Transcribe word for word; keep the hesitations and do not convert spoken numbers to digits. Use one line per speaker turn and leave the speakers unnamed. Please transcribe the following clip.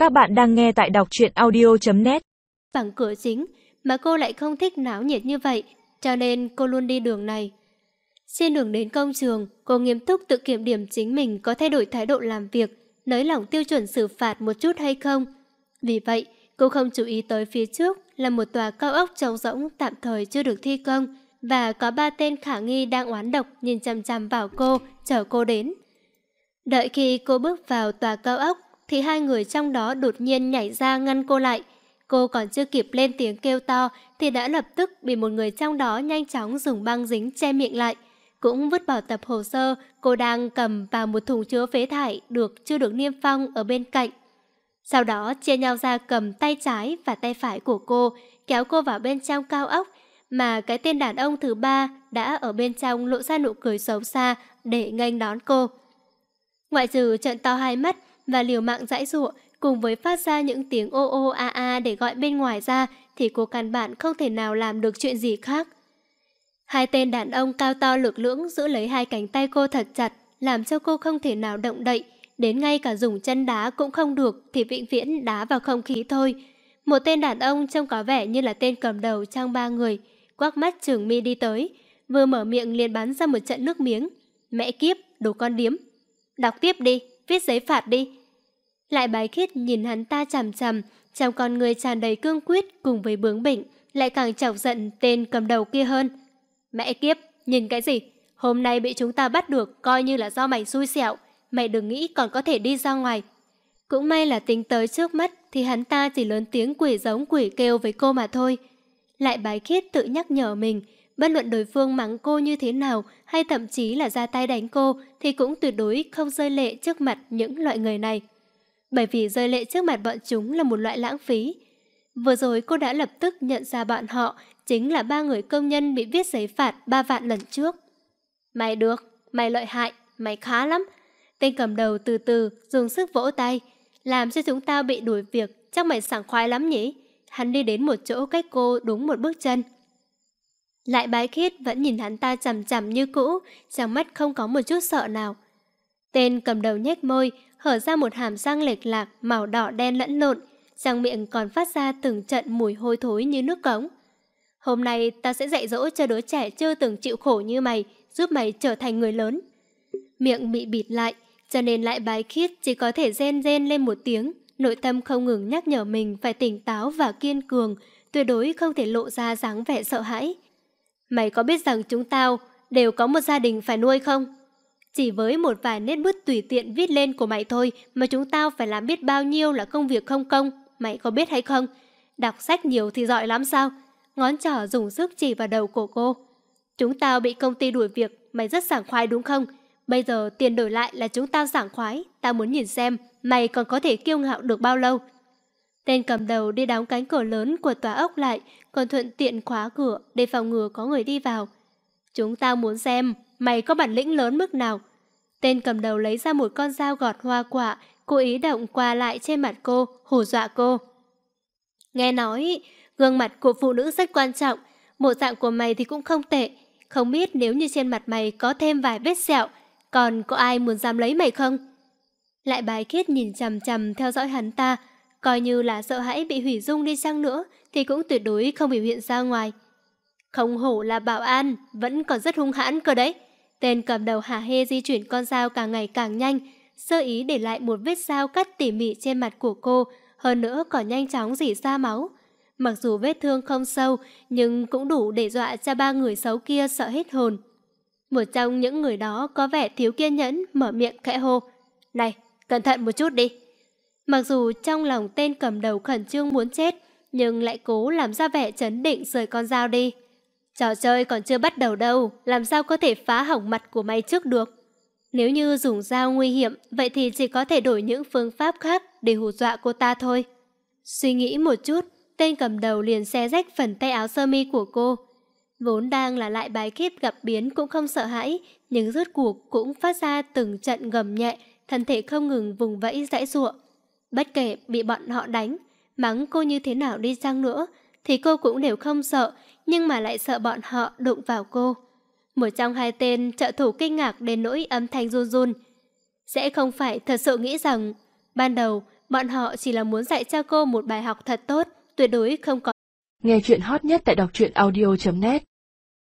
Các bạn đang nghe tại đọc truyện audio chấm net.
Bằng cửa chính, mà cô lại không thích náo nhiệt như vậy, cho nên cô luôn đi đường này. Trên đường đến công trường, cô nghiêm túc tự kiểm điểm chính mình có thay đổi thái độ làm việc, nới lỏng tiêu chuẩn xử phạt một chút hay không. Vì vậy, cô không chú ý tới phía trước là một tòa cao ốc trống rỗng tạm thời chưa được thi công, và có ba tên khả nghi đang oán độc nhìn chằm chằm vào cô, chờ cô đến. Đợi khi cô bước vào tòa cao ốc, thì hai người trong đó đột nhiên nhảy ra ngăn cô lại. Cô còn chưa kịp lên tiếng kêu to thì đã lập tức bị một người trong đó nhanh chóng dùng băng dính che miệng lại. Cũng vứt bỏ tập hồ sơ cô đang cầm vào một thùng chứa phế thải được chưa được niêm phong ở bên cạnh. Sau đó chia nhau ra cầm tay trái và tay phải của cô, kéo cô vào bên trong cao ốc, mà cái tên đàn ông thứ ba đã ở bên trong lộ ra nụ cười xấu xa để nghênh đón cô. Ngoại trừ trợn to hai mắt và liều mạng giãy giụa cùng với phát ra những tiếng ô ô a a để gọi bên ngoài ra, thì cô căn bản không thể nào làm được chuyện gì khác. Hai tên đàn ông cao to lực lưỡng giữ lấy hai cánh tay cô thật chặt, làm cho cô không thể nào động đậy, đến ngay cả dùng chân đá cũng không được thì vĩnh viễn đá vào không khí thôi. Một tên đàn ông trông có vẻ như là tên cầm đầu trong ba người, quắc mắt trừng mi đi tới, vừa mở miệng liền bắn ra một trận nước miếng. Mẹ kiếp, đồ con điếm. Đọc tiếp đi, viết giấy phạt đi. Lại Bái Khiết nhìn hắn ta chằm chằm, trong con người tràn đầy cương quyết cùng với bướng bỉnh, lại càng chọc giận tên cầm đầu kia hơn. Mẹ kiếp, nhìn cái gì? Hôm nay bị chúng ta bắt được coi như là do mày xui xẻo, mày đừng nghĩ còn có thể đi ra ngoài. Cũng may là tính tới trước mắt thì hắn ta chỉ lớn tiếng quỷ giống quỷ kêu với cô mà thôi. Lại Bái Khiết tự nhắc nhở mình, bất luận đối phương mắng cô như thế nào hay thậm chí là ra tay đánh cô thì cũng tuyệt đối không rơi lệ trước mặt những loại người này. Bởi vì rơi lệ trước mặt bọn chúng là một loại lãng phí. Vừa rồi cô đã lập tức nhận ra bọn họ chính là ba người công nhân bị viết giấy phạt ba vạn lần trước. Mày được, mày lợi hại, mày khá lắm. Tên cầm đầu từ từ dùng sức vỗ tay, làm cho chúng ta bị đuổi việc, chắc mày sảng khoái lắm nhỉ? Hắn đi đến một chỗ cách cô đúng một bước chân. Lại Bái Khiết vẫn nhìn hắn ta chằm chằm như cũ, trong mắt không có một chút sợ nào. Tên cầm đầu nhếch môi, hở ra một hàm răng lệch lạc màu đỏ đen lẫn lộn, trong miệng còn phát ra từng trận mùi hôi thối như nước cống. Hôm nay ta sẽ dạy dỗ cho đứa trẻ chưa từng chịu khổ như mày, giúp mày trở thành người lớn. Miệng bị bịt lại, cho nên Lại Bái Khiết chỉ có thể rên rên lên một tiếng, nội tâm không ngừng nhắc nhở mình phải tỉnh táo và kiên cường, tuyệt đối không thể lộ ra dáng vẻ sợ hãi. Mày có biết rằng chúng tao đều có một gia đình phải nuôi không? Chỉ với một vài nét bút tùy tiện viết lên của mày thôi mà chúng tao phải làm biết bao nhiêu là công việc không công, mày có biết hay không? Đọc sách nhiều thì giỏi lắm sao? Ngón trỏ dùng sức chỉ vào đầu của cô. Chúng tao bị công ty đuổi việc, mày rất sảng khoái đúng không? Bây giờ tiền đổi lại là chúng tao sảng khoái, tao muốn nhìn xem mày còn có thể kiêu ngạo được bao lâu. Tên cầm đầu đi đóng cánh cửa lớn của tòa ốc lại, còn thuận tiện khóa cửa để phòng ngừa có người đi vào. Chúng tao muốn xem mày có bản lĩnh lớn mức nào. Tên cầm đầu lấy ra một con dao gọt hoa quả, cố ý động qua lại trên mặt cô, hù dọa cô. Nghe nói, gương mặt của phụ nữ rất quan trọng, bộ dạng của mày thì cũng không tệ. Không biết nếu như trên mặt mày có thêm vài vết sẹo, còn có ai muốn dám lấy mày không? Lại Bái Khiết nhìn chằm chằm theo dõi hắn ta, coi như là sợ hãi bị hủy dung đi chăng nữa thì cũng tuyệt đối không biểu hiện ra ngoài. Không hổ là bảo an, vẫn còn rất hung hãn cơ đấy. Tên cầm đầu hả hê di chuyển con dao càng ngày càng nhanh, sơ ý để lại một vết dao cắt tỉ mỉ trên mặt của cô, hơn nữa còn nhanh chóng rỉ ra máu. Mặc dù vết thương không sâu, nhưng cũng đủ để dọa cho ba người xấu kia sợ hết hồn. Một trong những người đó có vẻ thiếu kiên nhẫn, mở miệng khẽ hô. Này, cẩn thận một chút đi. Mặc dù trong lòng tên cầm đầu khẩn trương muốn chết, nhưng lại cố làm ra vẻ trấn định rời con dao đi. Trò chơi còn chưa bắt đầu đâu, làm sao có thể phá hỏng mặt của mày trước được. Nếu như dùng dao nguy hiểm, vậy thì chỉ có thể đổi những phương pháp khác để hù dọa cô ta thôi. Suy nghĩ một chút, tên cầm đầu liền xé rách phần tay áo sơ mi của cô. Vốn đang là Lại Bái Khiết gặp biến cũng không sợ hãi, nhưng rốt cuộc cũng phát ra từng trận gầm nhẹ, thân thể không ngừng vùng vẫy giãy giụa. Bất kể bị bọn họ đánh, mắng cô như thế nào đi chăng nữa, thì cô cũng đều không sợ, nhưng mà lại sợ bọn họ đụng vào cô. Một trong hai tên trợ thủ kinh ngạc đến nỗi âm thanh run run. Sẽ không phải thật sự nghĩ rằng ban đầu Bọn họ chỉ là muốn dạy cho cô một bài học thật tốt, tuyệt đối không có.
Nghe chuyện hot nhất tại đọc truyện audio chấm net